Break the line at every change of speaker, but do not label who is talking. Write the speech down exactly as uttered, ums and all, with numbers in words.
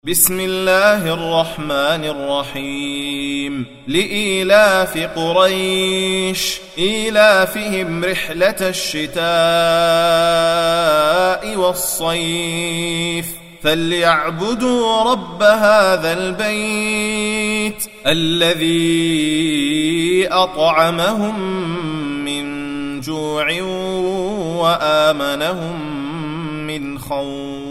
بسم الله الرحمن الرحيم لإيلاف قريش إيلافهم رحلة الشتاء والصيف فليعبدوا رب هذا البيت الذي أطعمهم من جوع وآمنهم من خوف.